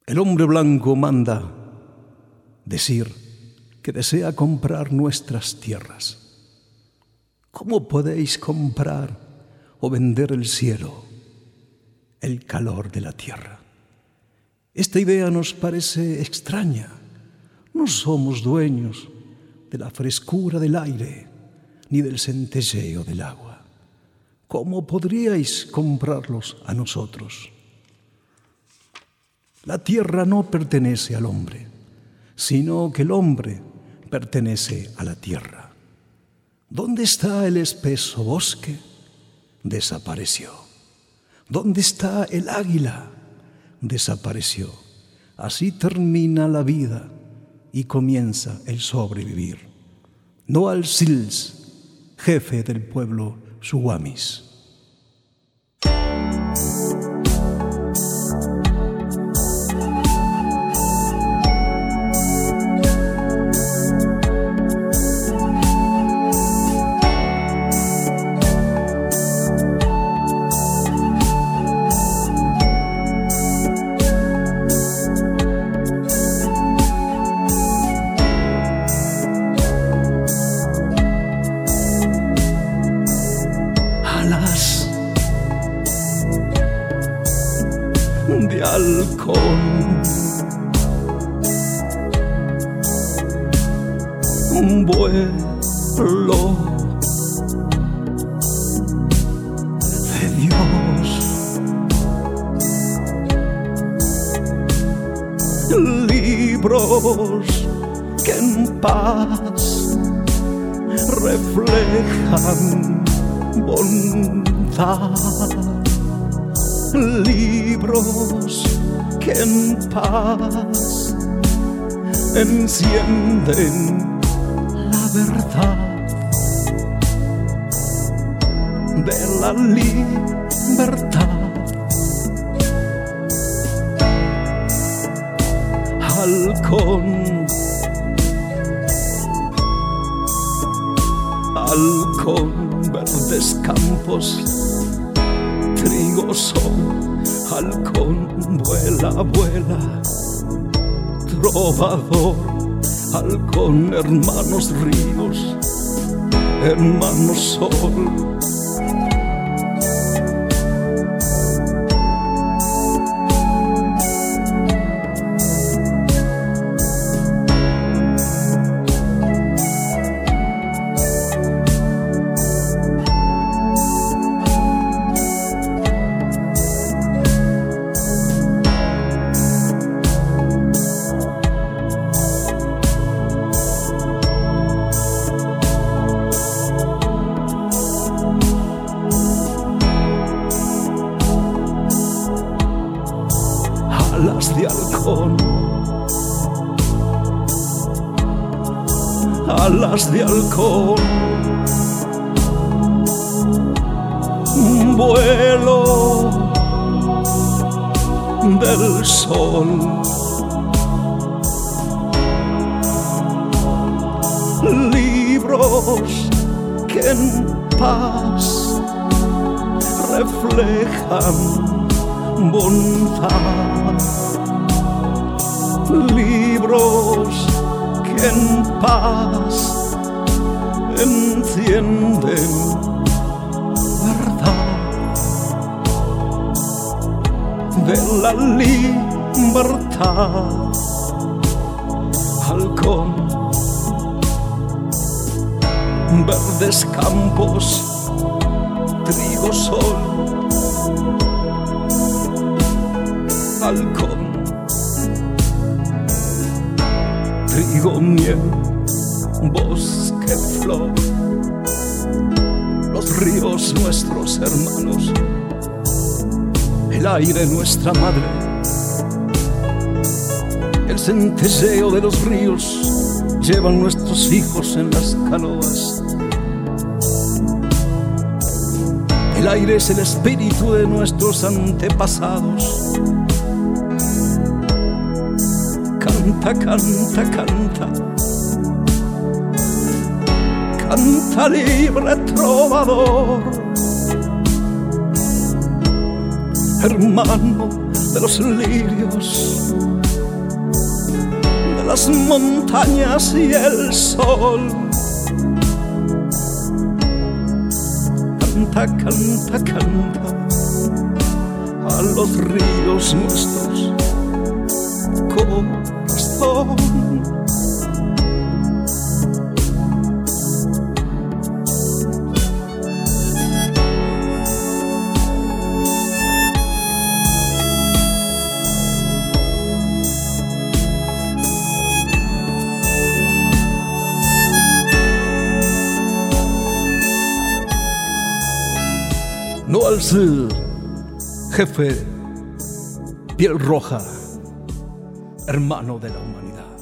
El hombre blanco manda decir que desea comprar nuestras tierras. ¿Cómo podéis comprar o vender el cielo, el calor de la tierra? Esta idea nos parece extraña. No somos dueños de la frescura del aire ni del centelleo del agua. ¿Cómo podríais comprarlos a nosotros? La tierra no pertenece al hombre, sino que el hombre pertenece a la tierra. ¿Dónde está el espeso bosque? Desapareció. ¿Dónde está el águila? Desapareció. Así termina la vida y comienza el sobrevivir. No al Sils, jefe del pueblo Suwamis. De halcón, un vuelo de Dios, libros que en paz reflejan bondad. Libros que en paz encienden la verdad de la libertad. Halcón, halcón, verdes campos, trigo son, halcón, vuela, vuela, trovador, halcón, hermanos ríos, hermanos sol. Alas de halcón, alas de halcón, un vuelo del sol, libros que en paz reflejan bondad, libros que en paz encienden verdad de la libertad. Halcón, verdes campos, trigo, sol. Halcón, trigo, miel, bosque, flor, los ríos nuestros hermanos, el aire nuestra madre, el centelleo de los ríos llevan nuestros hijos en las canoas. El aire es el espíritu de nuestros antepasados. Canta, canta, canta, canta libre trovador, hermano de los lirios, las montañas y el sol. Canta, canta, canta a los ríos nuestros, corazón. No al sur, jefe, piel roja, hermano de la humanidad.